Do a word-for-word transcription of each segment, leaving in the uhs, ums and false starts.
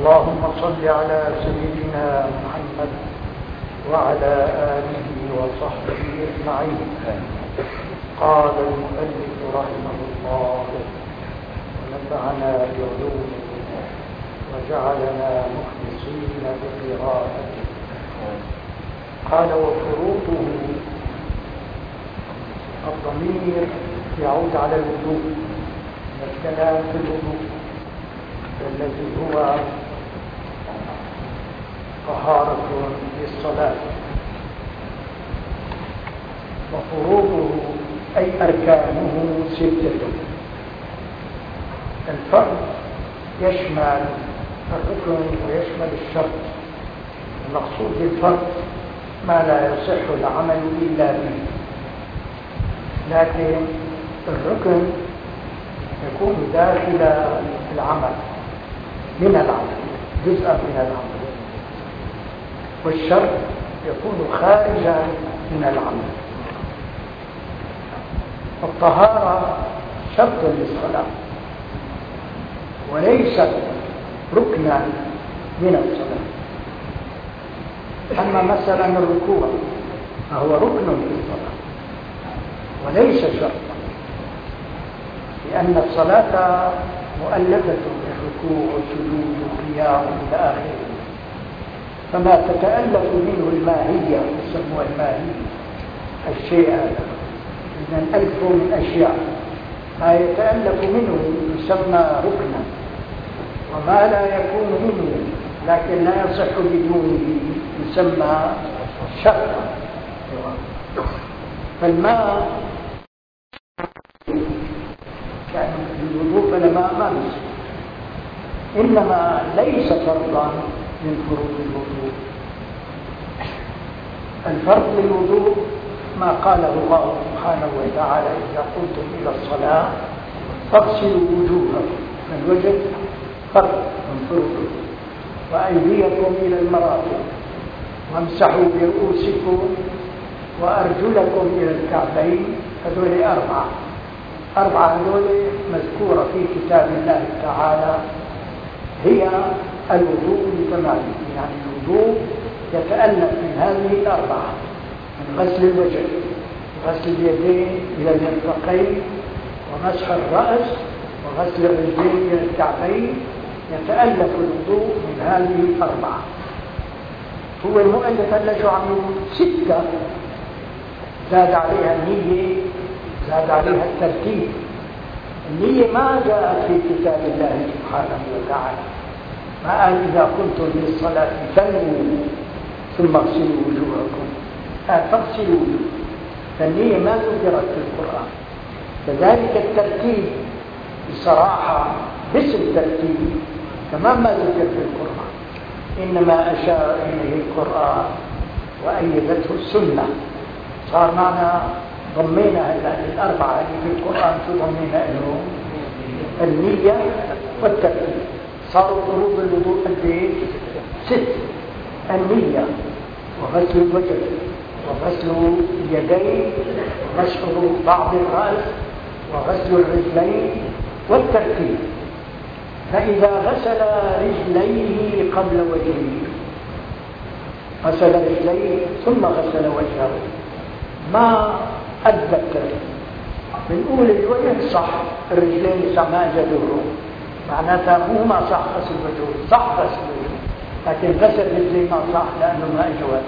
اللهم صل على سيدنا محمد وعلى آله وصحبه أجمعين. قال المؤلف رحمه الله ونفعنا بعلومه وجعلنا مخلصين بقراءته. قال وفروضه، الضمير يعود على الوضوء، الكلام في الوضوء الذي هو طهارة للصلاة. وفروضه أي أركانه ستة. الفرض يشمل الركن ويشمل الشرط. المقصود بالفرض ما لا يصح العمل إلا به، لكن الركن يكون داخل العمل من العمل، جزءا من العمل، والشرط يكون خارجا من العمل. الطهارة شرط للصلاة وليست ركنا من الصلاة. أما مثلا الركوع فهو ركن في الصلاة وليس شرطا، لأن الصلاة مؤلفة بالركوع والسجود والقيام إلى آخره، فما تتألف منه الماهية يسموها الماهية، الشيء هذا إذن ألف من أشياء، ما يتألف منه يسمى ركنا، وما لا يكون منه لكن لا يصح بدونه يسمى شرطا. فالماء يعني الوضوء فالماء ما يصح، إنما ليس فرضا من فروض الوضوء. الفرض للوضوء ما قاله الله سبحانه وتعالى إذا قمتم إلى الصلاة فاغسلوا وجوهكم، فالوجه فرض من فروض الوضوء، وأيديكم إلى المرافق، وامسحوا برؤوسكم وأرجلكم إلى الكعبين. هذول أربعة أربعة هذول مذكورة في كتاب الله تعالى، هي الوضوء لتمامه. يعني الوضوء يتألف من هذه الأربعة: من غسل الوجه وغسل اليدين إلى المرفقين ومسح الرأس وغسل الرجلين إلى الكعبين. يتألف الوضوء من هذه الأربعة. هو المؤلف ألف عنه ستة، زاد عليها النية، زاد عليها الترتيب. النية ما جاءت في كتاب الله سبحانه وتعالى، ما قال إذا كنتم للصلاة فانووا ثم اغسلوا وجوهكم، فاغسلوا وجوهكم. فالنية ما ذكرت في القرآن. كذلك الترتيب بصراحة باسم الترتيب كمان ما ذكر في القرآن، إنما أشار إليه القرآن وأيدته السنة. صار معنا ضمينا الأربعة اللي في القرآن تضمينا إنه النية والترتيب. صاروا فروض الوضوء البيت ست: النية وغسل الوجه وغسل اليدين ومسح بعض الرأس وغسل الرجلين والترتيب. فإذا غسل رجليه قبل وجهه، غسل رجليه ثم غسل وجهه، ما أدى الترتيب. بنقول الوجه صح، الرجلين صح، ما جدوه، معناتها مو ما صح غسل وجهه، صح غسل وجهه، لكن غسل رجليه ما صح لأنه ما إجوات.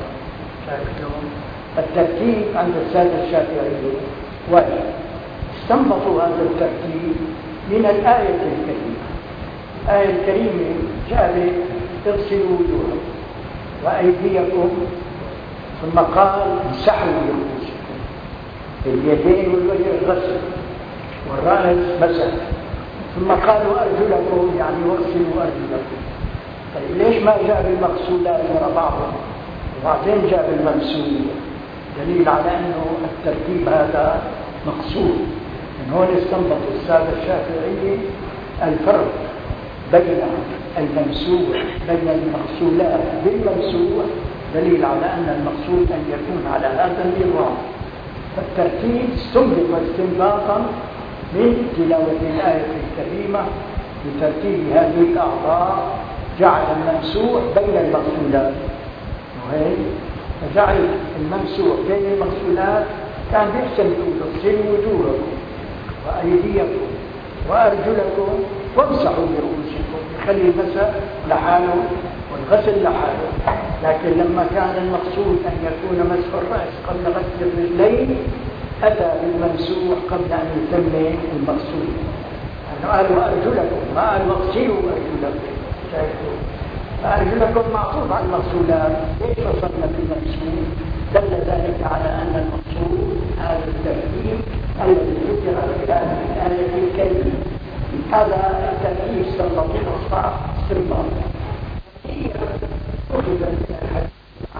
الترتيب عند السادة الشافعي واجب. استنبطوا هذا الترتيب من الآية الكريمة. الآية الكريمة جاءت اغسلوا وجوهكم وأيديكم، ثم قال امسحوا برؤوسكم. اليدين والوجه غسل والرأس مسح، ثم قالوا أرجلكم يعني واغسلوا أرجلكم. طيب ليش ما جاء بالمغسولات وراء بعضهم وبعدين جاء بالمغسول؟ دليل على أنه الترتيب هذا مقصود. من هون استنبط السادة الشافعية الفرق بين الممسوح بين المغسولات بالممسوح، دليل على أن المقصود أن يكون على هذا النظام. فالترتيب استنبط استنباطا من تلاوة الآية الكريمة بترتيب هذه الأعضاء جعل الممسوح بين المغسولات، وهيك فجعل الممسوح بين المغسولات. كان بيحسن يقول اغسلوا وجوهكم وأيديكم وأرجلكم وامسحوا برؤوسكم، يخلي المسح لحاله والغسل لحاله. لكن لما كان المقصود أن يكون مسح الرأس قبل غسل الرجلين أتى بالممسوح قبل أن يتم المقصود. أنه قال وأرجلكم، ما قال واغسلوا أرجلكم. شايفوا فأرجلكم معطوف على المغسولات، ليش وصلنا بالمقصود؟ دل ذلك على أن المقصود هذا الترتيب الذي ذكر في الآية الكريمة. هذا الترتيب سبب الإصلاح استنباط. هي أخذت من الحديث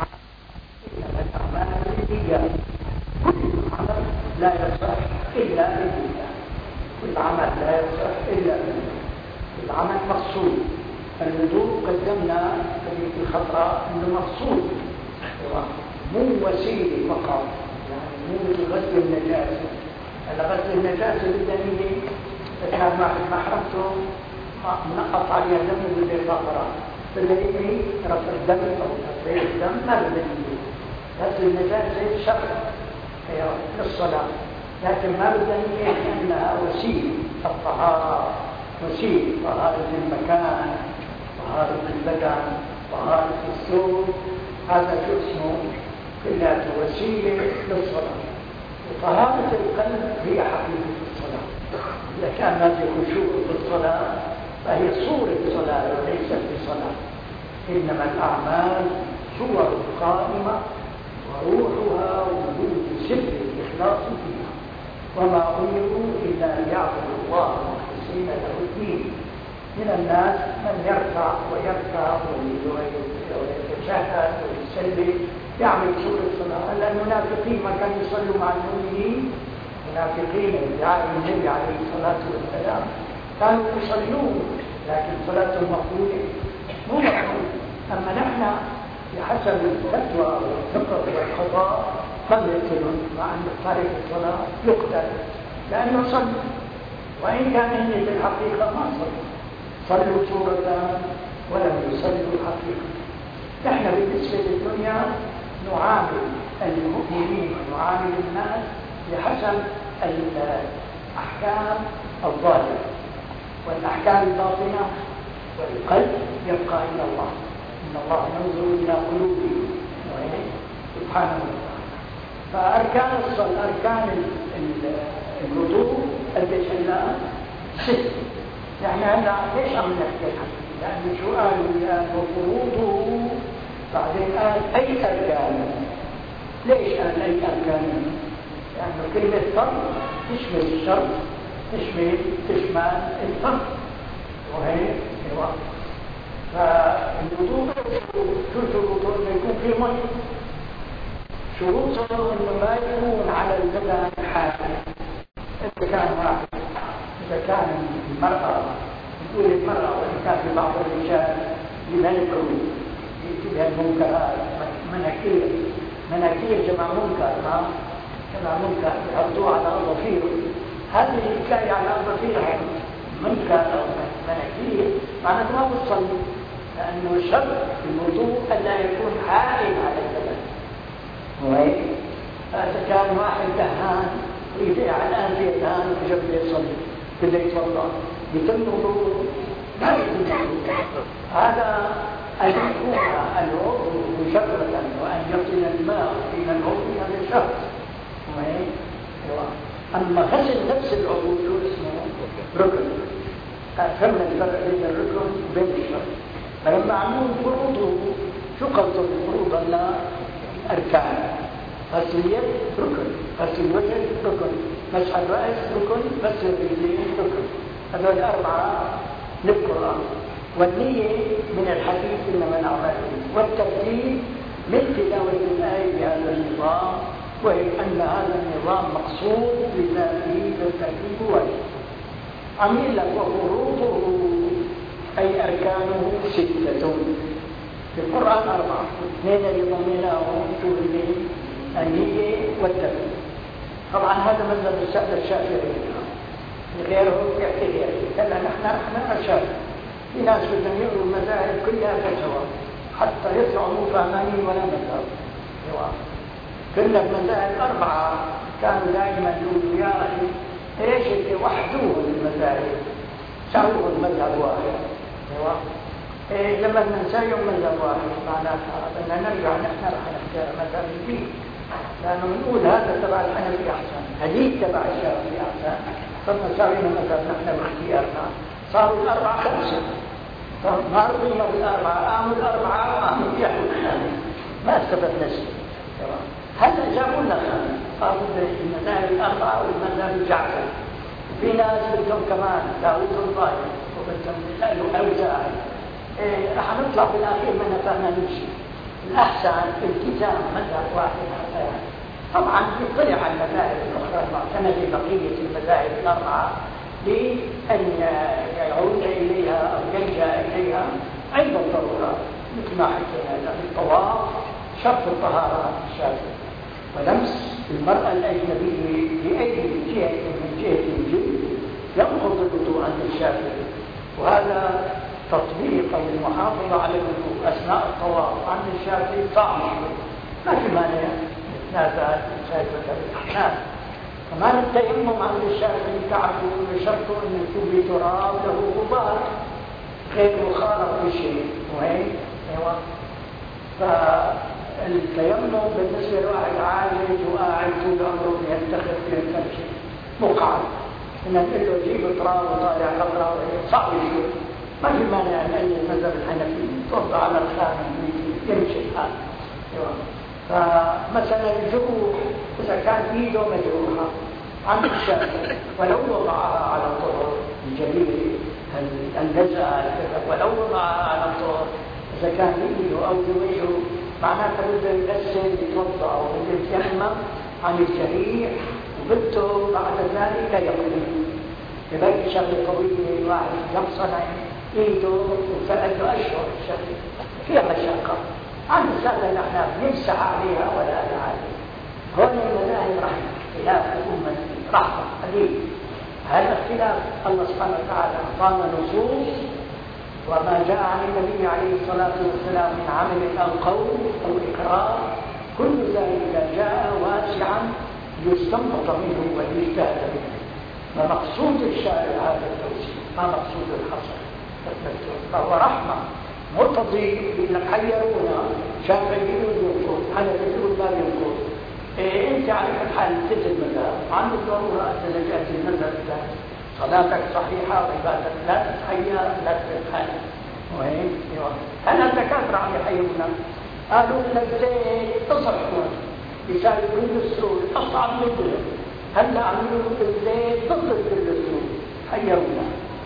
إنما الأعمال بالنيات، كل عمل لا يصح إلا بالنية، كل عمل لا يصح إلا بالنية، العمل مقصود. الوضوء قدمنا في الخطأ أنه مقصود مو وسيلة فقط، يعني مو مثل غسل النجاسة. هلا غسل النجاسة بالدليل كان واحد محرمته منقط عليها دم بالبطرة، بالدليل رفع الدم أو تطهير الدم ما بالدليل. غسل النجاسة شرط للصلاة، لكن ما بالدليل أنها وسيلة الطهارة، وسيلة طهارة المكان، طهارة البدن، طهارة الثوب. هذا شو اسمه؟ كلها وسيلة للصلاة. وطهارة القلب هي حقيقة الصلاة. إذا كان ما في خشوع في الصلاة فهي صورة صلاة وليست بصلاة. إنما الأعمال صور قائمة وروحها وجود سر الإخلاص فيها. وما أمروا إلا ليعبدوا الله مخلصين له الدين. من الناس من يرفع ويركع ويتشهد ويسلم يعمل سورة الصلاة. هلا المنافقين ما كانوا يصلوا مع المؤمنين، منافقين ادعاء النبي عليه الصلاة والسلام كانوا يصلون، لكن صلاة المقبولة مو مقبولة. أما نحن بحسب الفتوى والفقه والقضاء قد يقتلون، مع أن تارك الصلاة يقتل لأنه صلوا، وإن كان هن في الحقيقة ما صلوا، صلوا سورة ولم يصلوا الحقيقة. نحن بالنسبة للدنيا نعامل المؤمنين ونعامل الناس بحسب الأحكام الظاهرة، والأحكام الباطنة والقلب يبقى إلى الله. إن الله ينظر إلى قلوبهم سبحانه وتعالى. فأركان الصلاة، أركان الوضوء البشرية ست. يعني هلا ليش عم نحكي؟ لأن شو قالوا الآن وفروضه، بعدين قال أي أركان. ليش قال أي أركان؟ لأنه يعني كلمة فرض تشمل الشرط، تشمل تشمل الفرض، وهي الوقت. فالوضوء شو شروطه؟ إنه يكون في مي. شروطه إنه ما يكون على البدن حاجة. إذا كان واحد، إذا كان المرأة، نقول المرأة وإن كان في بعض الرجال يملكوا يأتي بها المنكرات، مناكير، مناكير جمع منكر، ها؟ جمع منكر يحطوه على أظافيره. هذه الحكاية على أظافيرها منكر أو مناكير معناته ما بتصلي، لأنه شرط الوضوء ألا يكون حائل على البدن. وهيك فإذا كان واحد دهان ويبيع الآن في دهان وجب يصلي بده يتوضا يتم الوضوء ما يكون هذا أن يكون العضو مشربا وأن يصل الماء إلى العضو هذا شرط. أما غسل نفس العضو شو اسمه؟ ركن. فهمنا الفرق بين الركن وبين الشرط. فلما عملوا فروضه شو قصدوا بالفروض؟ أن أركان. غسل اليد ركن، غسل الوجه ركن، مسح الرأس ركن، غسل الرجلين ركن. هذول أربعة للقرآن. والنية من الحديث إنما الأعمال، والترتيب من تلاوة الآية بهذا النظام، وهي أن هذا النظام مقصود بذاته بالترتيب واجب. عمل لك وفروضه أي أركانه ستة في القرآن أربعة، اثنين اللي ضمناهم شو اللي النية والترتيب. طبعا هذا مذهب السادة الشافعي، غيره يحكي غيره، كما نحن نحن الشافعي. في ناس بدهم يقروا المذاهب كلها فتوى حتى يطلعوا مو فاهمين ولا مذهب. كنا المذاهب أربعة كانوا دائما يقولوا يا أخي إيش اللي وحدوه المذاهب سووا المذهب واحد. إيه لما نسايم مذهب واحد معناتها بدنا نرجع نحن رح نختار مذهب جديد، لأنه بنقول هذا تبع الحنفي أحسن، هذيك تبع الشافعي أحسن، صرنا ساوينا مذهب نحن باختيارنا، صاروا الأربعة خمسة، ما رضينا بالأربعة، قاموا الأربعة قاموا يحوا الخامس، ما استفدنا شيء. هلا جابوا لنا خامس، صاروا المذاهب الأربعة والمذهب الجعفري. في ناس بدهم كمان داوود الظاهر وبدهم يسألوا أوزاعي. إيه رح نطلع بالأخير ما نفهمنا نمشي. الأحسن التزام مذهب واحد حتى يعني. طبعا يطلع على المذاهب الأخرى المعتمدة بقية المذاهب الأربعة لأن يعود إليها أو يلجأ إليها عند الضرورة، مثل ما حكينا الطواف شرط الطهارة الشافعي، ولمس المرأة الأجنبية بأي جهة من جهة الجلد ينقض الوضوء عند الشافعي، وهذا تطبيق أو المحافظة على الوضوء أثناء الطواف عند الشافعي طعم ما في مانع نتنازع مساجدة الأحناف. كمان التيمم عند الشافعي تعرفوا بشرطه أن يكون بتراب له غبار غير مخالط بشيء وهي ايوه. فالتيمم بالنسبة لواحد عاجز وقاعد طول عمره ينتخب ينتخب مقعد إن نقول له جيب تراب وطالع خضراء صعب شوي، ما في مانع أن المذهب الحنفي توضع على الخامس يمشي الحال. فمثلا الجروح إذا كان إيده مجروحة عند الشافعي ولو وضعها على الطهر الجليل اللزقة ولو وضعها على الطهر إذا كان إيده أو وجهه معناتها بده يغسل يتوضأ وبده يتيمم عن الجريح وبده بعد ذلك لا يقضي. لذلك شغله قويه الواحد يقصنع ايده وفقده اشهر الشغله فيها مشقه عن الساده الاحناف يمسح عليها ولا عليه. هون المذاهب رحمه اختلاف الامه رحمه قليل. هذا الاختلاف الله سبحانه وتعالى اعطانا نصوص وما جاء عن النبي عليه الصلاه والسلام من عمل او قول او اقرار كل ذلك جاء واسعا يستنبط منه ويجتهد منه. فمقصود الشارع هذا التوسيع ما مقصود الحصر، فهو رحمة مرتضي انك حيرونا شافعي يقول ينقض حنفي يقول لا ينقض. إيه انت على كل حال تجد المذهب عن الضرورة انت لجأت المذهب الثاني صلاتك صحيحة وعبادتك لا تتحير لا تتحير مهم. انا الدكاترة عم يحيرونا قالوا لك زيت تصحون يساوي كل السور اصعب من الدنيا. هلا عملوا الزيت ضد كل السور حيرونا.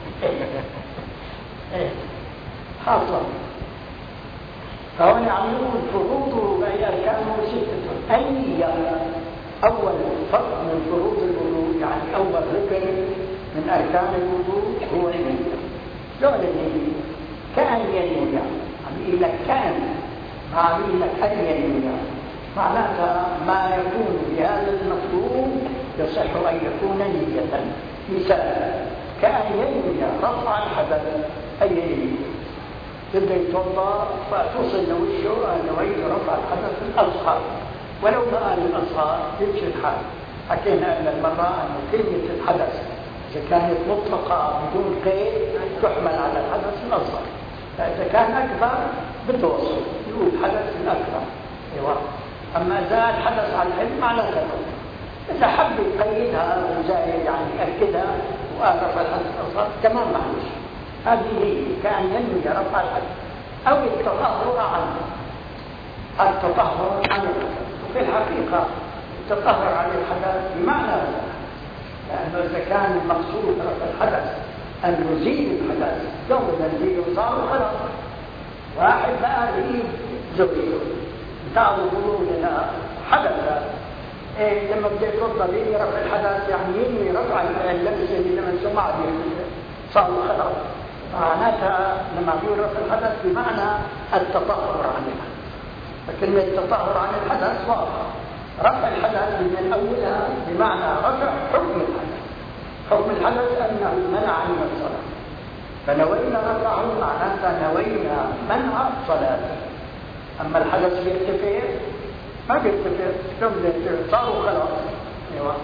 ايه حاصل. فهون عملوا فروضه بأي أركانه ستة. أي أول فرض من فروض الوضوء يعني أول ركن من أركان الوضوء هو النية. شلون النية؟ كأن ينوي عم يقول لك كأن ما عم يقول لك أن ينوي معناتها ما يكون بهذا المفهوم يصح أن يكون نية. مثال كأن ينوي رفع الحدث أي نية بده يتوضا فتصل لوجهه نويت رفع الحدث الأصغر ولو ما قال الأصغر يمشي الحال. حكينا أن المرة أن كلمة الحدث إذا كانت مطلقة بدون قيد تحمل على الحدث الأصغر، فإذا كان أكبر بده وصف يقول حدث الأكبر. أيوة. أما إذا الحدث على الحلم معناتها إذا حب يقيدها وزايد يعني يأكدها وقال رفع الحدث الأصغر كمان معلش. هذه هي كأن ينوي رفع الحدث أو التطهر عنه. التطهر عن الحدث وفي الحقيقة التطهر عن الحدث بمعنى لأنه إذا كان المقصود رفع الحدث أن نزيل الحدث يوم نزيله صار خلاص. واحد بقى يجيب زوجته بتاعه يقولوا لنا حدث إيه لما بده يتوضا ليه رفع الحدث يعني ينوي رفع اللبس اللي لما سمع به صار خلاص. معناتها لما بيقول رفع الحدث بمعنى التطهر عن الحدث. فكلمة التطهر عن الحدث واضحة. رفع الحدث من أولها بمعنى رفع حكم الحدث. حكم الحدث أنه منع من الصلاة فنوينا رفعه معناتها نوينا منع الصلاة. أما الحدث يرتفع ما بيرتفع، كم صاروا خلاص. أيوة.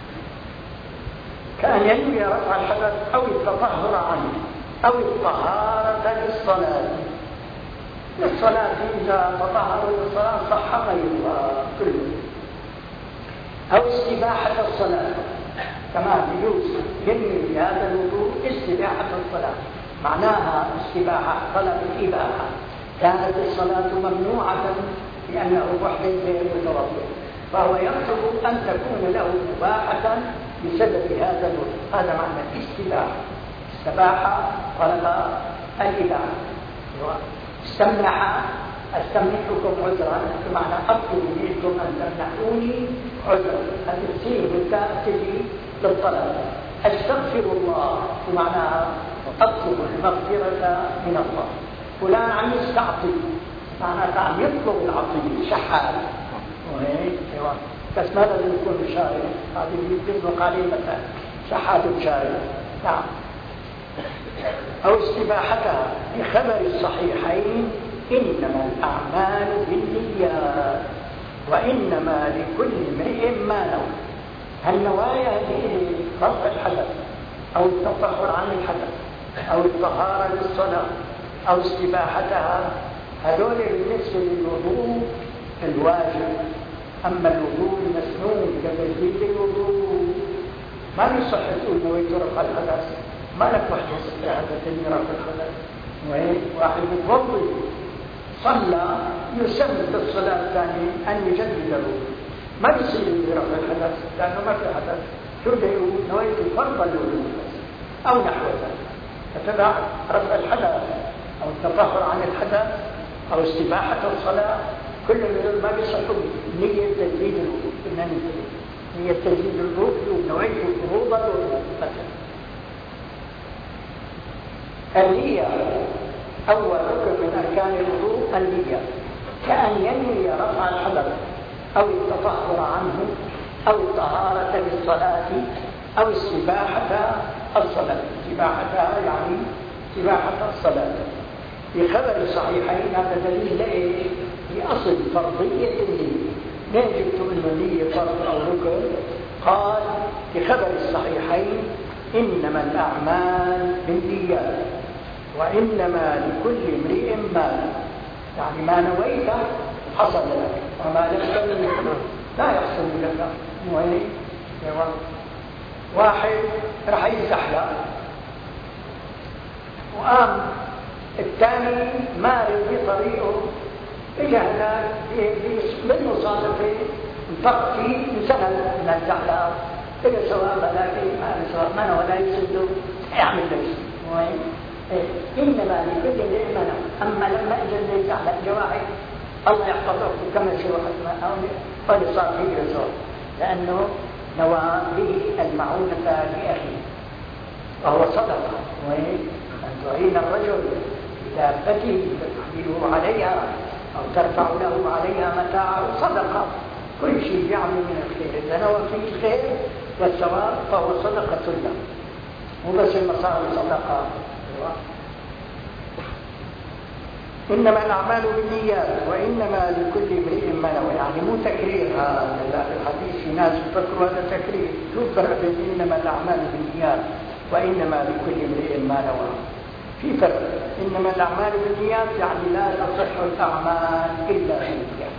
كأن ينوي رفع الحدث أو التطهر عنه أو الطهارة للصلاة. للصلاة إذا تطهر للصلاة صح غيرها كله. أو استباحة الصلاة، كما يجوز ينوي بهذا الوضوء استباحة الصلاة، معناها استباحة طلب الإباحة. كانت الصلاة ممنوعة لأنه وحده غير متوضئ، فهو يطلب أن تكون له مباحة بسبب هذا الوضوء. هذا معنى الاستباحة. استباحة طلب الإباحة. استمنح استمنحكم عذرا، بمعنى أطلب منكم أن تمنحوني عذرا. التفسير بالتاء تجي للطلب. استغفر الله، بمعنى أطلب المغفرة من الله. فلان عم يستعطي، معناته عم يطلب العطية، شحال. وهيك ايوه، بس ما لازم يكون شاعر، هذه يطلق عليه مثلا شحات شاعر. نعم. أو استباحتها بخبر الصحيحين إنما الأعمال بالنيات وإنما لكل امرئ ما نوى. هالنوايا هذه رفع الحدث أو التطهر عن الحدث أو الطهارة للصلاة أو استباحتها، هذول بالنسبة للوضوء الواجب. أما الوضوء المسنون كتجديد الوضوء ما يصح تقول نويت رفع الحدث، ما لك وحده استعادة رفع الحدث. واحد متوضئ صلى يسمى بالصلاة الثانية أن يجدد الوضوء، ما يصير برفع الحدث لأنه ما في حدث. شو بده يقول؟ نويت فرض الوضوء أو نحو ذلك. فتبع رفع الحدث أو التطهر عن الحدث أو استباحة الصلاة، كل من ما بيصحوا نية تجديد الوضوء. نية تجديد الوضوء نويت فروض الوضوء مثلا. النية أول ركن من أركان الوضوء النية، كأن ينوي رفع الحدث أو التطهر عنه أو الطهارة للصلاة أو استباحة الصلاة. استباحتها يعني استباحة الصلاة. في خبر الصحيحين هذا دليل لإيش؟ لأصل فرضية النية. ليه جبت إنه النية فرض أو ركن؟ قال في خبر الصحيحين إنما الأعمال بالنيات وإنما لكل امرئ ما نوى. يعني ما نويت حصل لك، وما لم تنوي لا يحصل لك. وين واحد رح يزحلق وقام الثاني مارد بطريقه، اجى هناك بالمصادفه انفق فيه انسند من الزحلق، اجى سواء بلاكي ما سواء ما ولا يسده يعمل لك وين. إنما لكل امرئ ما نوى. أما لما اجى اللي يزحلق جواحد الله يحفظه كما سوى حسنا قد صار فيه رسول، لأنه نوى به المعونة لأخيه وهو صدقة. وين أن تعين الرجل بدابته تحمله عليها أو ترفع له عليها متاعه صدقة. كل شيء يعمل من الخير إذا نوى فيه الخير والثواب فهو صدقة له، مو بس المصاري صدقة. إنما الأعمال بالنيات وإنما لكل امرئ ما نوى. يعني مو تكرير هذا الحديث، في ناس يفكروا هذا تكرير. شو الفرق بين إنما الأعمال بالنيات وإنما لكل امرئ ما نوى؟ في فرق. إنما الأعمال بالنيات يعني لا تصح الأعمال إلا بالنيات،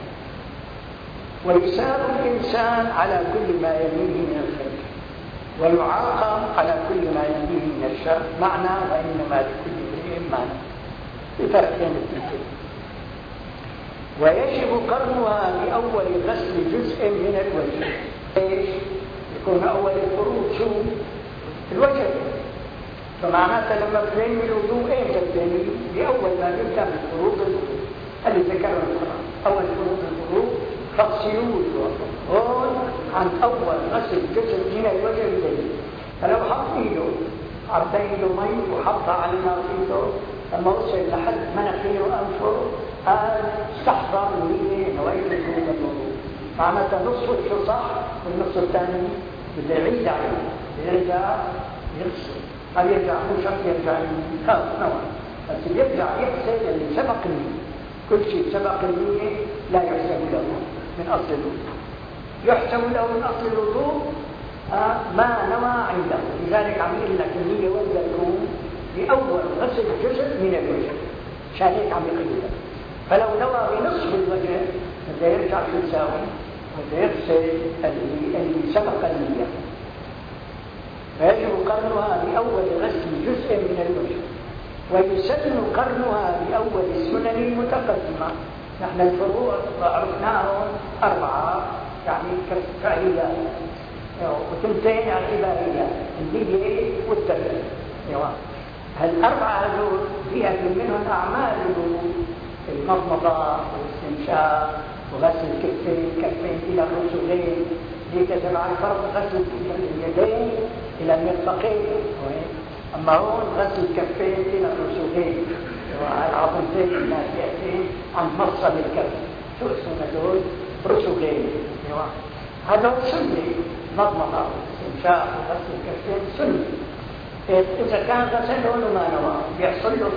ويساب الإنسان على كل ما يليه من الخير ويعاقب على كل ما يليه من الشر. معنى وإنما لكل امرئ ما نوى. بفرق بين الاثنين. ويجب قرنها بأول غسل جزء من الوجه. ايش؟ يكون أول الفروض شو؟ الوجه. فمعناته لما بتنوي الوضوء ايش بتنوي؟ بأول ما يبدأ من فروض الوضوء اللي ذكرها القرآن. أول فروض الوضوء فاغسلوا وجوهكم. هون عن أول غسل جزء من الوجه الجديد. فلو حط ايده عرض ايده مي وحطها على ناصيته لما وصل لحد مناخيره وأنفه قال استحضر النية نويت وجوب الوضوء. معناته نص وجهه صح والنص الثاني بده يعيد عليه، يرجع يغسل هل يرجع مو شرط يرجع خلاص نوع، بس يرجع يحسب اللي سبق النية. كل شيء سبق النية لا يحسب له من أصل الوضوء، يحسب له من أصل الوضوء آه ما نوى عنده. لذلك عم يقول لك النية وين تكون؟ بأول غسل جزء من الوجه، عشان هيك عم يقول لك. فلو نوى بنصف الوجه بده يرجع شو يساوي؟ بده يغسل اللي سبق النية، فيجب قرنها بأول غسل جزء من الوجه، ويسن قرنها بأول السنن المتقدمة. نحن الفروع عرفناهم أربعة، يعني كفعليات وتنتين اعتباريات، النية والترتيب. هالأربعة هذول فيها منهم أعمال الوضوء، المضمضة والاستنشاق وغسل الكفين كفين إلى الرسغين، ديك تبع الفرض غسل اليدين إلى المرفقين. أما هون غسل الكفين إلى الرسغين والعظمتين الناتئتين عن مفصل الكف، شو اسمه هذول؟ رسغين. هذا سنة، مضمضة والاستنشاق وغسل الكفين سنة. إذا كان غسلهم وما نوى بيحصل له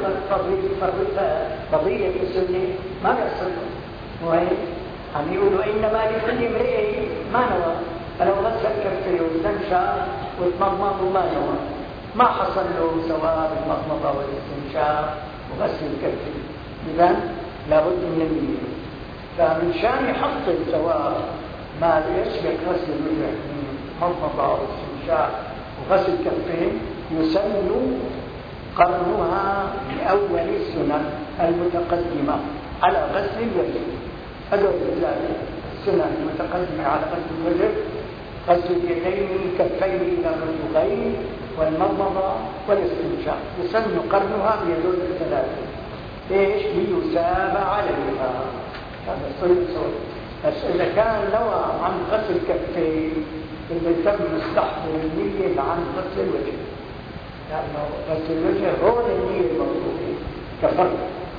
فضيلة السنة؟ ما بيحصل له. وين؟ عم يقولوا إنما لكل امرئ ما نوى، فلو غسل كفيه واستنشق وتمضمض وما نوى ما حصل له ثواب المضمضة والاستنشاق وغسل الكفيه. إذن لابد من النية. فمن شان يحصل ثواب ما يسبق غسل الوجه من مضمضة والاستنشاق وغسل الكفين، يسن قرنها بأول السنن المتقدمة على غسل الوجه. هذول السنن المتقدمة على غسل الوجه: غسل اليدين كفين إلى الرسغين والمضمضة والاستنشاق. يسن قرنها بهذول الثلاثة. ليش؟ ليثاب عليها. هذا صيد صوت. بس إذا كان نوى عن غسل كفين اللي تم مستحضر النية عن غسل الوجه، لأنه غسل الوجه هون النية المطلوبة كفرق.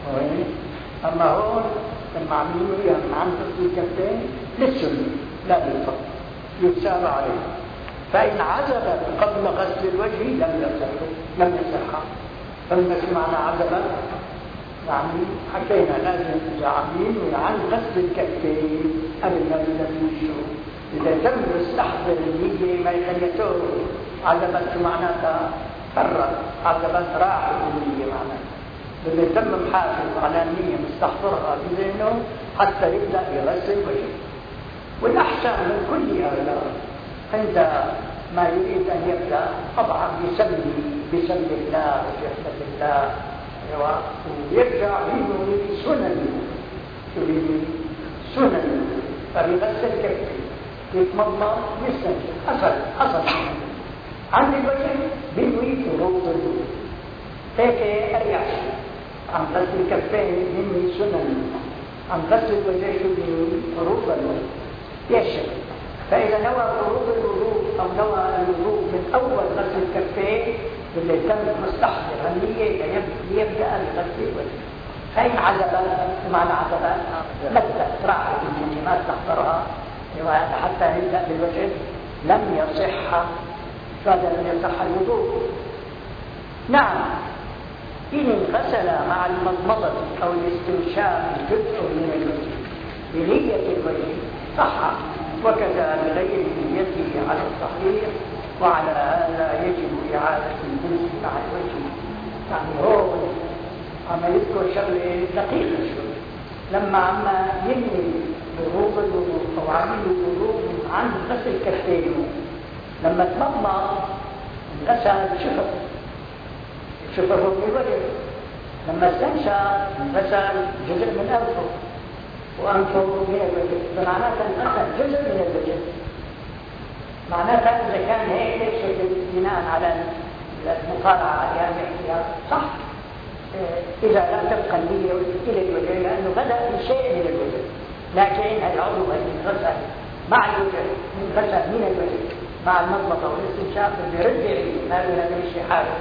أما هون المعمولية عن غسل الكفين للسنة لا للفرق، يثاب عليه. فإن عزبت قبل غسل الوجه لم يصح لم يصح. فلما سمعنا عزبت يعني حكينا لازم تعميم عن غسل الكفين قبل ما يلبسوا. إذا تم يستحضر النية ما يخليته عزبت معناتها فرق، عزبت راحت النية معناتها. إذا تم محافظ على النية مستحضرها بذهنه حتى يبدأ بغسل الوجه. والأحسن من كل هذا عند ما يريد أن يبدأ طبعا بسمي بسم الله وجهة الله، ويرجع منه سنن سنن فبغسل كفيه يتمضمض يستنشق أصل أصل عند الوجه بنوي فروض الوضوء. هيك أريح عن غسل الكفين بنوي سنن، عن غسل الوجه بنوي فروض الوضوء يشك. فإذا نوى فروض الوضوء أو نوى الوضوء من أول غسل الكفين اللي تم مستحضر النية ليبدأ بغسل الوجه. فإن عزبت معنى عزبت مدت راحت النية ما استحضرها حتى يبدأ بالوجه لم يصح. فهذا لم يصح الوضوء. نعم، إن انغسل مع المضمضة أو الاستنشاق جزء من الوجه بنية الوجه صح، وكذا بغير نيته على الصحيح. وعلى هذا يجب إعادة الجنس مع الوجه. يعني هو عم يذكر شغلة دقيقة شوي. لما عم ينوي وضوء الوضوء أو عمل الوضوء عن غسل كفيه، لما تمضمض غسل شفر شفره من الوجه، لما استنشق غسل جزء من أنفه وأنفه من الوجه، فمعناتها غسل جزء من الوجه. معناتها إذا كان هيك ليش بناء على المطالعة يعني احتياط صح إذا لم تبقى النية إلى الوجه، لأنه بدأ بشيء من الوجه، لكن العضو الغسل مع الوجه من غسل من الوجه مع المضمضة والاستنشاق بيرجع ما بيرجع شيء حاجة.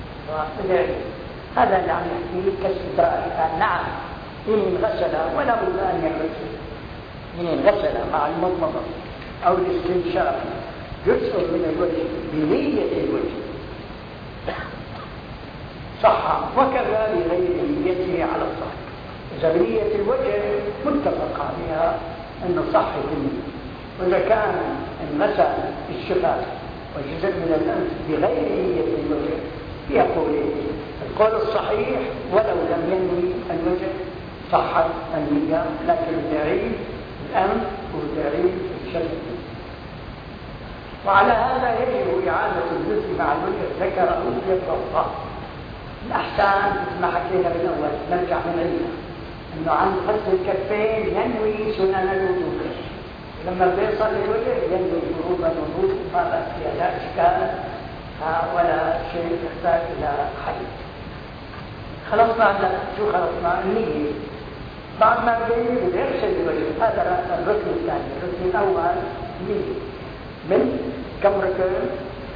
هذا اللي عم يحكيه كاستدراك. نعم، إن غسل ولا بد أن يغسل، إن غسل مع المضمضة أو الاستنشاق جزء من الوجه بنية الوجه صح، وكذا لغير نيته على الصحيح. إذا بنية الوجه متفق عليها أنه صحت النية، وإذا كان انمسى الشفاه وجزء من الأنف بغير نية الوجه يقول القول الصحيح ولو لم ينوي الوجه صحت النية، لكن تعيد الأنف وتعيد الشفاه. وعلى هذا يجب إعادة الجزء مع الوجه ذكره في الضبط. الأحسان ما حكينا بالأول نرجع من علمنا أنه عند غسل الكفين ينوي سنن الوضوء، لما بيصل للوجه ينوي فروض الوضوء، ما بأس فيها لا إشكال ولا شيء يحتاج إلى حل. خلصنا هلا شو خلصنا؟ النية. بعد ما بده يغسل الوجه، هذا الركن الثاني. الركن الأول نية من كم ركن؟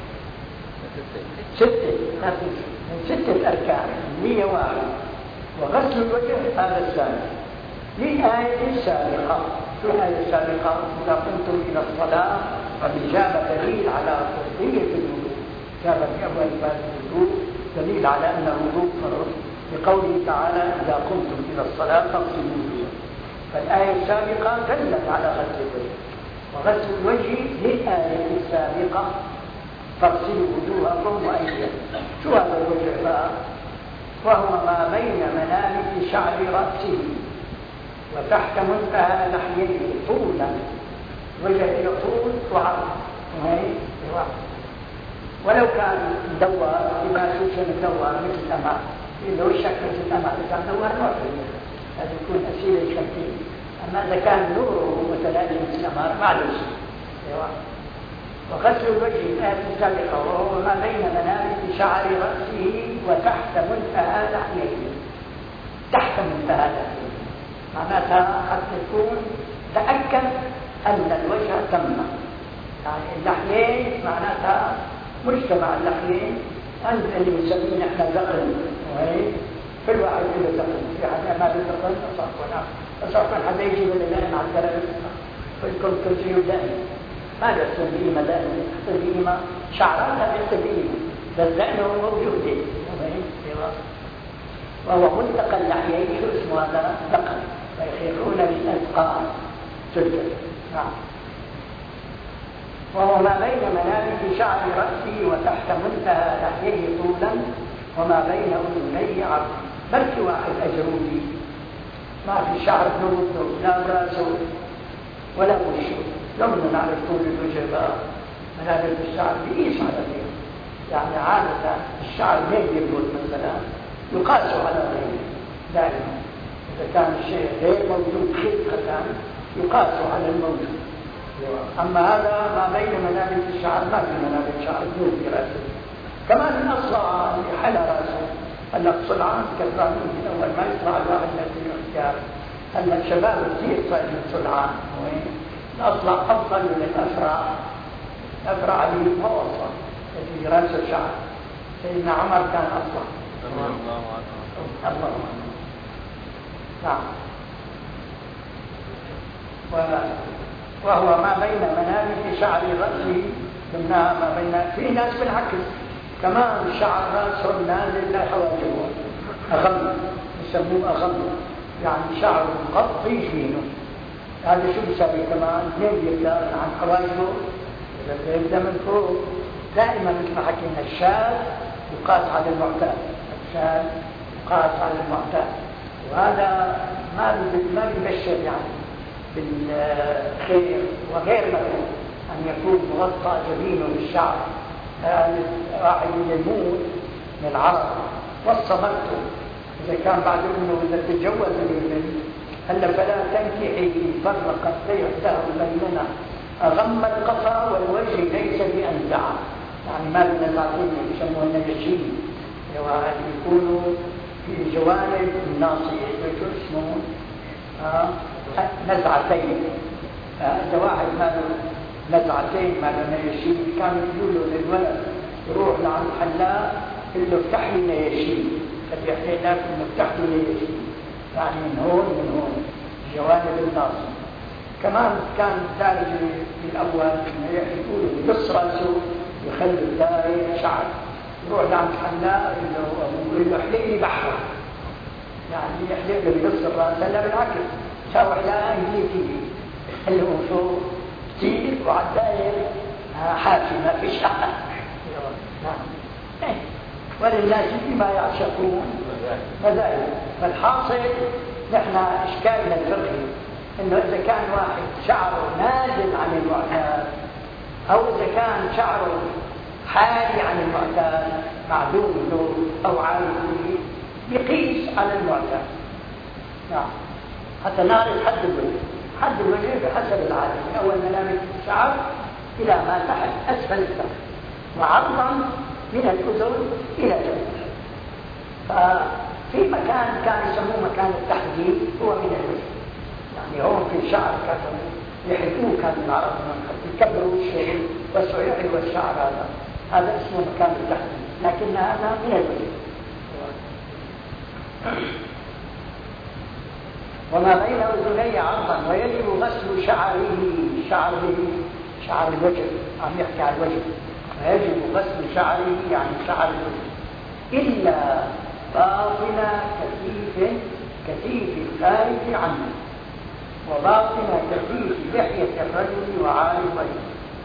ستة. من ستة أركان، النية واحد، وغسل الوجه هذا الثاني. للآية السابقة، شو الآية السابقة؟ إذا قمتم إلى الصلاة فبالإجابة دليل على فرضية الوضوء، جاب في أول باب الوضوء دليل على أن الوضوء فرض، بقوله تعالى إذا قمتم إلى الصلاة فاغسلوا وجوهكم. فالآية السابقة دلت على غسل الوجه، وغسل الوجه للآية السابقة فاغسلوا وجوهكم وأيديكم. شو هذا الوجه بقى؟ وهو ما بين منابت شعر رأسه وتحت منتهى لحيته طولا، وجه إلى طول وعرض، وهي وعرض. ولو كان مدور إذا شوشة مدور مثل الأمام، إذا وشك مثل الأمام إذا مدور ما هذا يكون أسير الشكل. أما إذا كان نوره متلازم مثل الأمام معلوش. وغسل الوجه الآية السابقة وهو ما بين منابت شعر رأسه وتحت منتهى لحيته. تحت منتهى لحيته معناتها حتى تكون تأكد أن الوجه تم، يعني اللحيين معناتها مجتمع اللحيين اللي بنسميه نحن ذقن، وهي كل واحد له ذقن، في حدا ما له ذقن أصاب ولا أصاب حدا يجي ولا لا مع الثلاث كلكم تجيوا دائما ما بيحصل بقيمة دائما، بيحصل بقيمة شعراتها بيحصل بقيمة، بس لأنه موجود وهو ملتقى اللحيين. شو اسمه هذا؟ ذقن، ويخيرون للأذقان سجد. نعم. وهو ما بين منابت شعر رأسه وتحت منتهى لحيه طولا وما بين أذنيه عرضا. بل واحد أجرودي ما في شعر نوته لا براسه ولا وشه، لو بدنا نعرف طول الوجه بقى منابت الشعر بيقيس على غيره، يعني عادة الشعر ما يبلغ مثلا يقاس على غيره دائما. إذا كان الشيء غير موجود خلقة يقاس على الموجود. أما هذا ما بين منابت الشعر ما في منابت شعر نور في رأسه. كمان الأصلع اللي حلى رأسه هلا صلعان كثرانين من أول ما يطلع الواحد من الاختيار. هلا الشباب كثير صار من صلعان، الأصلع أفضل من الأسرع. الأسرع اللي ما أصلع في رأس الشعر. سيدنا عمر كان أصلع. الله الله الله. نعم. وهو ما بين منابت شعر رأسه ضمنها ما بين. في ناس بالعكس كمان شعر رأسهم نازل لحواجبهم أغم، يسموه أغم، يعني شعر مغطي جبينه. هذا شو بيسوي كمان؟ ليه يبدأ عن حواجبه؟ إذا يبدأ من فوق دائما مثل ما حكينا الشاذ يقاس على المعتاد، الشاذ يقاس على المعتاد، وهذا ما ما بيبشر يعني بالخير وغير مفهوم أن يكون مغطى جبينه بالشعر. واحد من الموت من العرب وصمته إذا كان بعد أنه إذا تتجوز الابن هلا فلا تنكحي فرقت بيعته بيننا أغم القفا والوجه ليس بأنزع، يعني ما من البعضين يسموه النجشين، يكونوا في جوانب الناصية يجوز اسمه آه نزعتين. إذا واحد ماله نزعتين ماله نيشين كانوا يقولوا للولد يروح لعند الحلاق يقول له افتح لي نيشين، فبيحكي لك انه افتح لي نيشين، يعني من هون من هون جوانب الناصية. كمان كان دارج في الأول يقولوا بقص راسه يخلي الداير شعر يروح لعند حلاق يقول له احلق لي بحر، يعني يحلق له بنص الراس. لا بالعكس، شاو حلاق انجليزي اللي هو شو كتير وعداير حافي ما في شعر. نعم. وللناس فيما يعشقون مذاهب. فالحاصل نحن اشكالنا الفقهي انه اذا كان واحد شعره نازل عن المعتاد او اذا كان شعره حالي عن المعتاد معدوم له او عالي يقيس على المعتاد. نعم. حتى نعرف حد الوجه. حد الوجه بحسب العادة من اول ملامح الشعر الى ما تحت اسفل الساق وعرضا من الاذن الى جنب. ففي مكان كان يسموه مكان التحديد هو من الوجه، يعني هون في شعر كذا يحكوه كان العرب يكبروا الشيء والسعير والشعر هذا هذا اسمه مكان التحديد، لكن هذا من الوجه. وما بين اذني عرضا ويجب غسل شعره شعره شعر الوجه، عم يحكي على الوجه، ويجب غسل شعره يعني شعر الوجه الا باطن كثيف كثيف الخارج عنه وباطن كثيف لحية الرجل وعالي الوجه.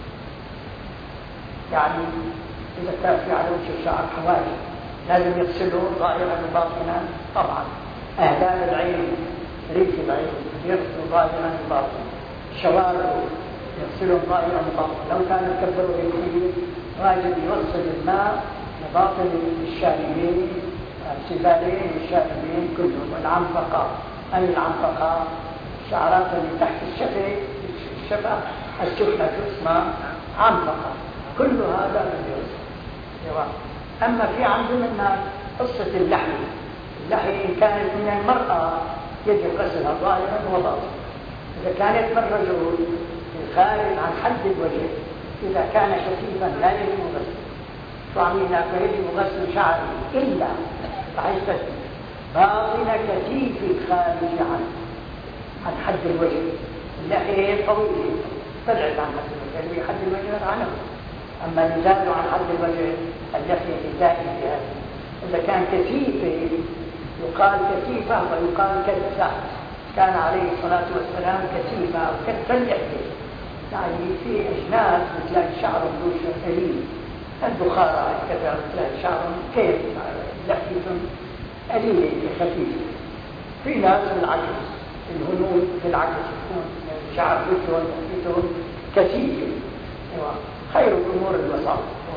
يعني إذا كان في على وجه الشعر حواجب لازم يغسله ظاهرا وباطنا. طبعا أهداب العين ريش العين يغسل ظاهرا وباطنا، شوارعه يغسلهم ظاهرا وباطنا. لو كان يكبروا بالكثير واجب يغسل الماء وباطن الشاربين السبالين والشاربين كلهم، والعنفقة أي العنفقة شعرات اللي تحت الشفة الشفة السفلى اسمها عنفقة، كل هذا من يغسل. أما في عندنا الناس قصة اللحية، اللحية إن كانت من المرأة يجب غسلها ظاهرا وباطنا. إذا كانت من رجل الخارج عن حد الوجه إذا كان كثيفا لا يجب غسله. فعمينا فيجب غسل شعره إلا بحيث باطن كثيف الخارج عنه عن حد الوجه. اللحية طويلة تبعد عن حد الوجه، اللي حد الوجه عنه. أما يزال عن حد الوجه اللحية دائما بهذا. إذا كان كثيفة يقال كثيفة ويقال كثة. كان عليه الصلاة والسلام كثيفة أو كثة اللحية، يعني في أجناس مثل شعر بلوش قليل، البخارة كذا مثل شعر كيف لحية قليلة خفيفة. في ناس بالعكس الهنود بالعكس يكون شعر بلوشهم لحيتهم كثيفة. خير الأمور الوسط.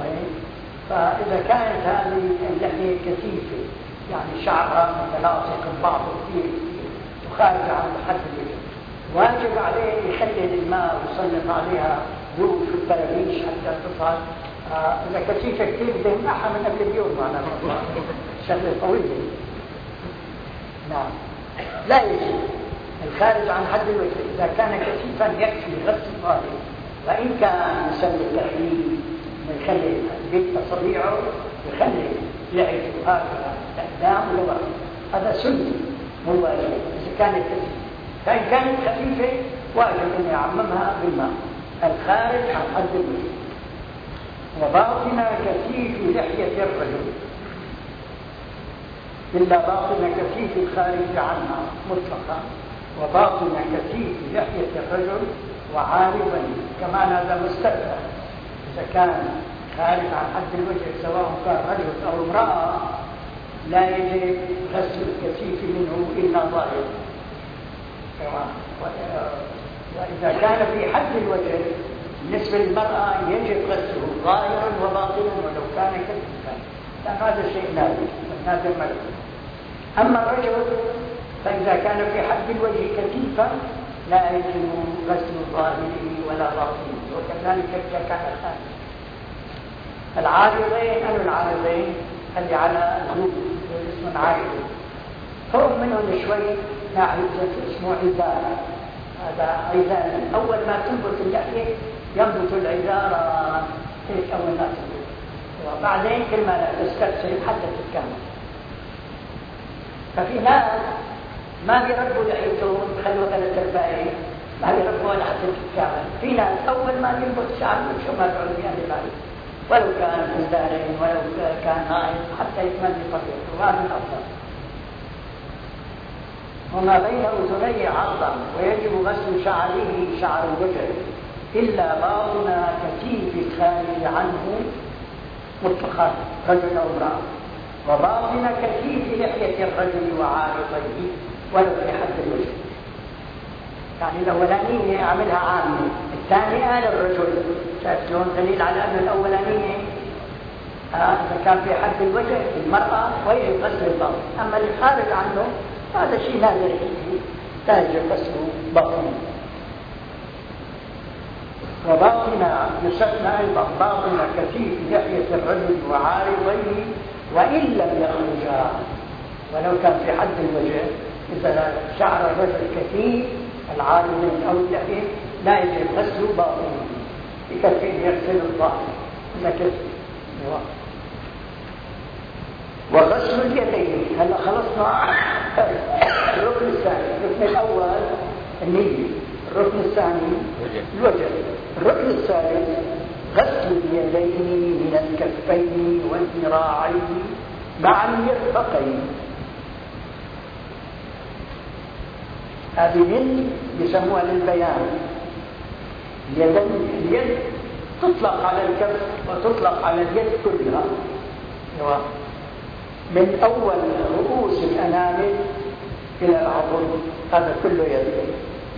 فإذا كانت هذه اللحية كثيفة يعني شعرها متلاصق ببعضه كثير وخارج عن حد الوجه، واجب عليه يخلل الماء ويسلط عليها دوش والبراميش حتى تصل. آه إذا كثيفة كثير بدهم أحد من قبل اليوم معنا شغلة طويلة. نعم. لا يجب الخارج عن حد الوجه. إذا كان كثيفا يكفي غسل الظاهر، وإن كان يسمي التحليل يخلي البيت تصريعه يخلي لعبه هكذا الأقدام ولغة، هذا سنة مو واجب. إذا كانت كثيفة، فإن كانت خفيفة واجب أن يعممها بالماء الخارج عن حد الوجه. وباطن كثيف لحية الرجل إلا باطن كثيف الخارج عنها مطلقا، وباطن كثيف لحية الرجل وعارضا كمان هذا مستثنى. إذا كان خارج عن حد الوجه سواء كان رجل أو امرأة لا يجب غسل الكثيف منه إلا ظاهر. وإذا كان في حد الوجه بالنسبة للمرأة يجب غسله ظاهرا وباطنا ولو كان كثيفا، لأن هذا شيء نادر نادر ملك. أما الرجل فإذا كان في حد الوجه كثيفا لا يجب غسل ظاهره ولا باطنه، وكذلك إذا كان الخارج. العارضين أو العارضين اللي على الغوب اسمه عارض، فوق منهم شوي ناحية اسمه عذار. هذا عذار أول ما تنبت اللحية ينبت العذار هيك أول ما تنبت، وبعدين كل ما تسترسل حتى تتكامل. ففي ناس ما بيربوا لحيتهم خلوا ثلاث أرباعين ما بيربوا ولا حتى تتكامل. في ناس أول ما ينبت شعر شو ما بيعرفوا يعني بعد ولو كان في الدارين ولو كان نائم حتى يكمل بطبيعته، وهذا الأفضل. وما بين أذنيه عرضا، ويجب غسل شعره شعر الوجه إلا باطن كتيف الخارج عنه مطلقا رجل أو امرأة، وباطن كتيف لحية الرجل وعارضيه ولو في حد الوجه. يعني الأولانية عملها عامة، الثانية للرجل. شايف شلون دليل على أن الأولانية إذا كان في حد الوجه المرأة ويجب غسل الباطن، أما الخارج عنه هذا شيء نادر فيه لا يجب غسله باطنا. وباطن يستثنى أيضا باطن كثيف لحية الرجل وعارضيه وإن لم يخرجا، ولو كان في حد الوجه إذا شعر الرجل كثيف العارضين أو اللحية لا يجب غسله باطنا، بكفي يغسل الظاهر إذا كثير. وغسل اليدين، هلا خلصنا الركن الثاني. الركن الأول النية، الركن الثاني الوجه، الركن الثالث غسل اليدين من الكفين والذراعين مع المرفقين. هذه من يسموها للبيان. اليد تطلق على الكف وتطلق على اليد كلها، من أول رؤوس الأنامل إلى العضد، هذا كله يد.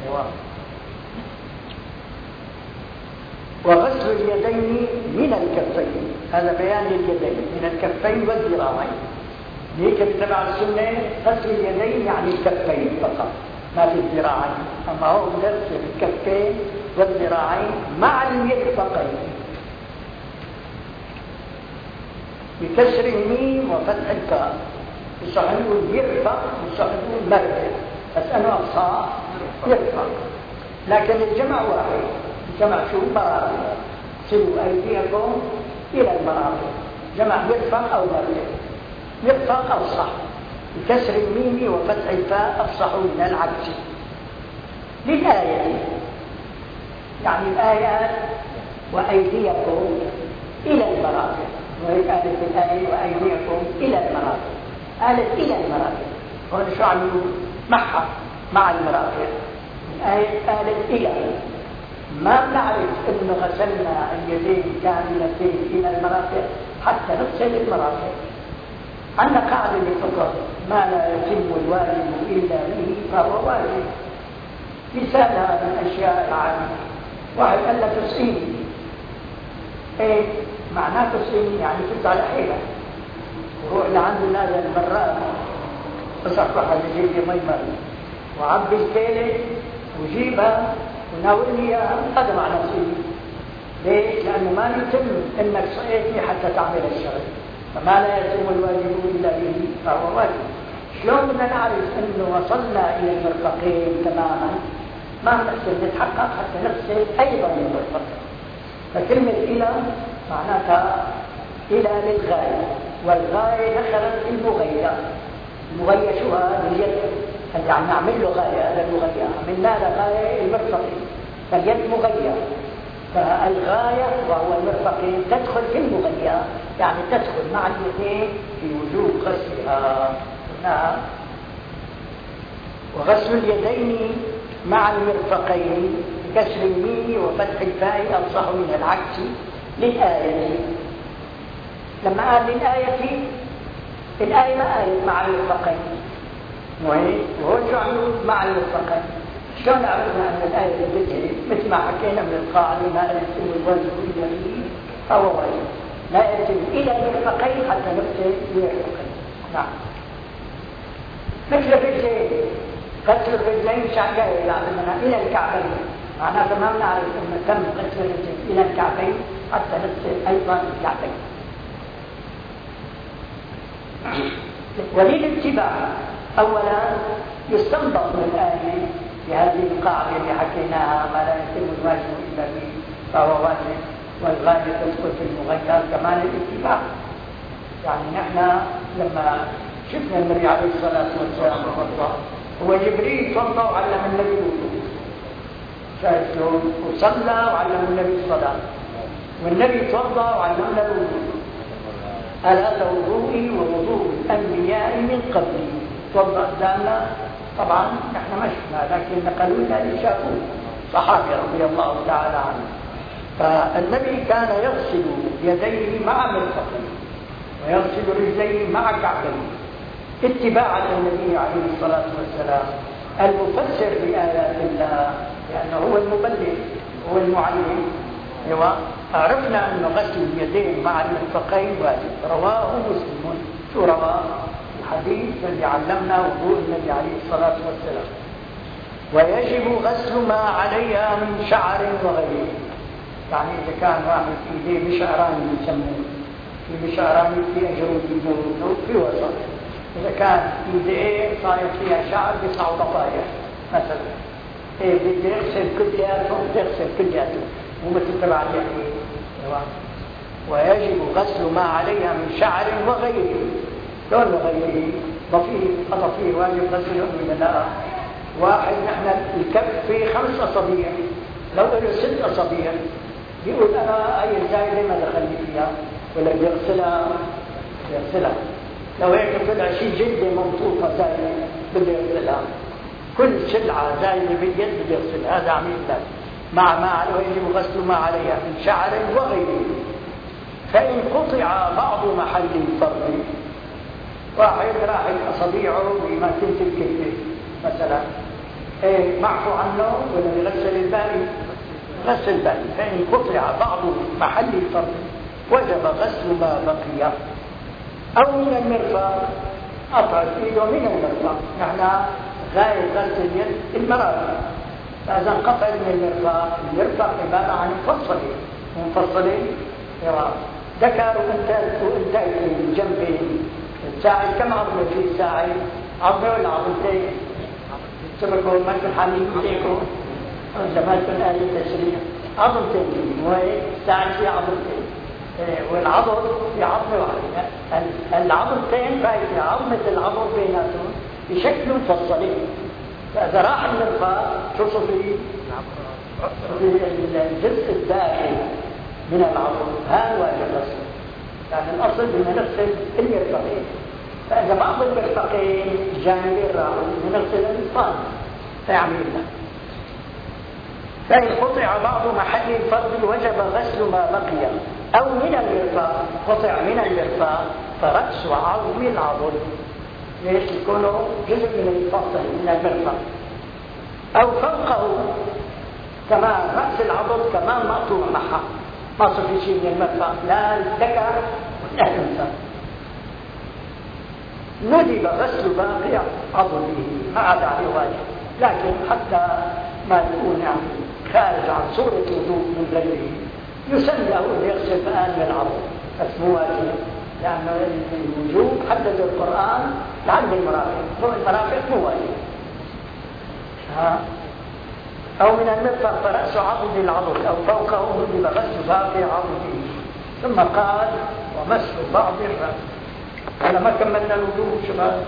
وغسل اليدين من الكفين، هذا بيان اليدين من الكفين والذراعين. ليك تبع السنة غسل اليدين يعني الكفين فقط ما في الذراعين، أما هو غسل الكفين والذراعين مع المرفقين بكسر الميم وفتح الفاء. يصح نقول يرفق ويصح نقول مرفق، بس أنا أقصى يرفق، لكن الجمع واحد. الجمع شو؟ مرافق. سلوا أيديكم إلى المرافق، جمع يرفق أو مرفق. يرفق أفصح بكسر الميم وفتح الفاء أفصح من العكس. للآية يعني الآيات وأيديكم إلى المرافق، وهيك قالت الآية وأيديكم إلى المرافق، قالت إلى المرافق. هون شو عملوا؟ معها مع المرافق. الآية قالت إلى، ما بنعرف إنه غسلنا اليدين كاملتين إلى المرافق حتى نغسل المرافق. عندنا قاعدة بالفقه: ما لا يتم الواجب إلا به فهو واجب. مثال هذه الأشياء العامة، واحد قال لك تسعين، إيه معناه تسعين؟ يعني كنت على حيلة وروح لعند هذا البراد بصح واحد يجيب لي مي مر وعبي الكيلة وجيبها وناولني اياها، هذا معنى تسعين. ليش؟ لأنه ما يتم إنك سقيتني حتى تعمل الشغل، فما لا يتم الواجب إلا به فهو واجب. شلون بدنا نعرف إنه وصلنا إلى المرفقين تماما؟ ما نحسن نتحقق حتى نغسل أيضا المرفقين. فكلمة إلى معناتها إلى للغاية، والغاية دخلت في المغية. المغية شو هذا؟ اليد، يعني نعمل له غاية، هذا المغية عملنا له غاية المرفقين، فاليد مغية. فالغاية وهو المرفقين تدخل في المغية، يعني تدخل مع اليدين في وجوب غسلها. نعم. وغسل اليدين مع المرفقين بكسر الميم وفتح الفاء أفصح من العكس للآية. لما قال للآية، الآية ما قالت مع المرفقين، وهو شو عملوا مع المرفقين؟ شلون عرفنا أن الآية تدل؟ مثل ما حكينا من القاعدة: ما لا يتم الواجب إلا به فهو واجب، لا يتم إلى المرفقين حتى نغسل المرفقين. نعم. مثل الرجلين، غسل الرجلين شعجاء يعلمنا إلى الكعبين، معناته ما بنعرف أن تم غسل الرجلين إلى الكعبين حتى نغسل أيضا الكعبين. وللاتباع أولا يستنبط من الآية بهذه القاعدة اللي حكيناها: ما لا يتم الواجب إلا به فهو واجب، والغاية تدخل في المغير كمان الاتباع. يعني نحن لما شفنا النبي عليه الصلاة والسلام وضع، هو جبريل توضأ وعلم النبي الوضوء، شايف شلون؟ وصلى وعلم النبي الصلاة. والنبي توضأ وعلمنا الوضوء. ألا وضوئي ووضوء الأنبياء من قبلي. توضأ دانا طبعا نحن ما شفنا، لكن نقلوا لنا اللي شافوه صحابي رضي الله تعالى عنه. فالنبي كان يغسل يديه مع مرفقيه ويغسل رجليه مع كعبيه اتباعا للنبي عليه الصلاة والسلام المفسر بآيات الله، لأنه هو المبلغ هو المعلم. عرفنا أن غسل اليدين مع المرفقين واجب. رواه مسلم. شو رواه؟ الحديث الذي علمنا وضوء النبي عليه الصلاة والسلام. ويجب غسل ما عليها من شعر وغيره. يعني إذا كان واحد في ايديه مشعران يسموه، في مشعران في أجرود يقولوا في وسط. إذا كان ايديه صاير فيها شعر بيطلعوا ضفاير مثلا، إيه بده يغسل كلياتهم، تغسل كلياتهم ومثل تبع اللحية. ويجب غسل ما عليها من شعر وغيره. دون وغيره ضفير أضفير واجب غسلهم ولا لا؟ واحد نحن الكف فيه خمس أصابيع، لو له ست أصابيع يقول أنا أي الزايدة ما دخلني فيها، ولا بيغسلها بيغسلها. لو هيك طلع شيء جلدة ممطوطة زايدة بده يغسلها. كل شلعة زايدة باليد بده يغسلها. هذا عميل ذلك مع ما يجب غسل ما عليها من شعر وغيره. فإن قطع بعض محل الفرد، واحد راح أصابيعه بما كنت الكلمة مثلا، إيه معفو عنه ولا يغسل الباقي؟ غسل الباقي. فإن قطع بعض محل الفرد وجب غسل ما بقي. أو من المرفق، قطع إيده من المرفق، نحن غاية غسل اليد المرافق. فإذا انقطع من المرفق، المرفق عبارة عن مفصلين منفصلين ذكر وانتهت من جنبين. الساعد كم عظمة في الساعد؟ عظمة ولا عظمتين؟ سبقوا ما كن حامين ايديكم زمان كن آية التشريع عظمتين، وهي الساعد في عظمتين والعضل في عظمة واحدة. العظمتين فايدة عظمة العضل بيناتهم بشكل مفصلين. فإذا راح المرفق شو صفي؟ الجزء الداخلي من العضل هذا واجب غسله. يعني الأصل بدنا نغسل المرفقين. فإذا بعض المرفقين جانبين راحوا نغسل الإنسان فيعملنا. فإن قطع بعض محل الفرد وجب غسل ما بقي. أو من المرفق، قطع من المرفق فرأس عظم العضل، ليش يكونوا جزء من الفصل من المرفق. أو فوقه كمان رأس العضل كمان مقطوع معها، ما صار في شيء من المرفق لا الذكر ولا الأنثى. ندب غسل باقي عضله ما عاد عليه واجب، لكن حتى ما يكون يعني خارج عن صورة وضوء من غيره يسن له أن يغسل بآن العضل، بس مو واجب، لأن الوجوب حدد القرآن لعند المرافق، هو المرافق مو واجب. أو من المرفق فرأس عضد العضد أو فوقه ندب غسل باقي عضده. ثم قال ومسح بعض الرأس. أنا ما كملنا الوضوء شباب،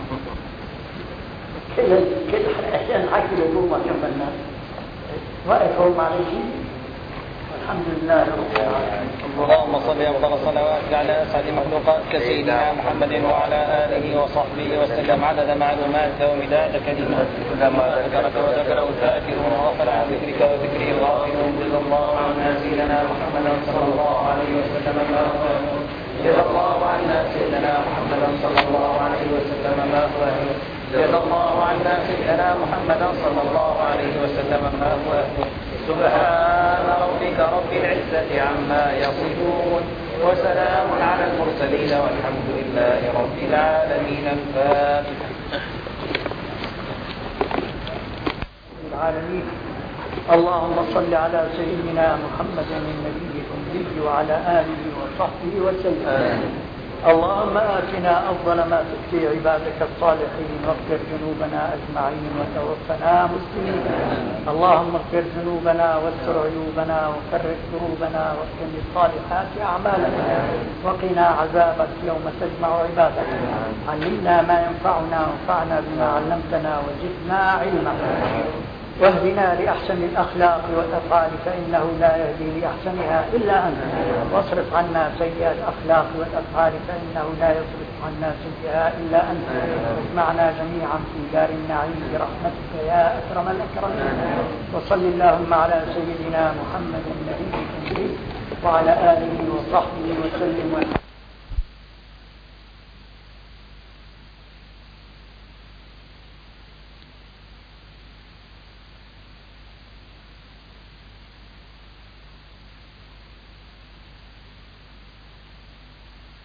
كل كل عشان حكي الوضوء ما كملنا، وقفوا معلش. الحمد لله رب العالمين. اللهم صل افضل الصلوات على اسعد مخلوقاتك سيدنا محمد وعلى اله وصحبه وسلم عدد معلوماتك ومداد كلماتك. كلما ذكرك وذكره الذاكرون وغفل عن ذكرك وذكره الغافلون. جزا الله عنا سيدنا محمدا صلى الله عليه وسلم ما هو يقول. جزا الله عنا سيدنا محمدا صلى الله عليه وسلم ما هو يقول. جزا الله عنا سيدنا محمدا صلى الله عليه وسلم ما هو يقول. سبحان ربك رب العزة عما يصفون وسلام على المرسلين والحمد لله رب العالمين. الفاتحة. العالمين. اللهم صل على سيدنا محمد النبي الأمي وعلى آله وصحبه وسلم. اللهم آتنا أفضل ما تؤتي عبادك الصالحين واغفر ذنوبنا أجمعين وتوفنا مسلمين. اللهم اغفر ذنوبنا واستر عيوبنا وفرج كروبنا واختم الصالحات أعمالنا وقنا عذابك يوم تجمع عبادك. علمنا ما ينفعنا وانفعنا بما علمتنا وزدنا علما. واهدنا لأحسن الأخلاق والأفعال فإنه لا يهدي لأحسنها إلا أنت، واصرف عنا سيئات الأخلاق والأفعال فإنه لا يصرف عنا سيئها إلا أنت. اجمعنا جميعا في دار النعيم برحمتك يا أكرم الأكرمين. وصل اللهم على سيدنا محمد النبي الأمي وعلى آله وصحبه وسلم.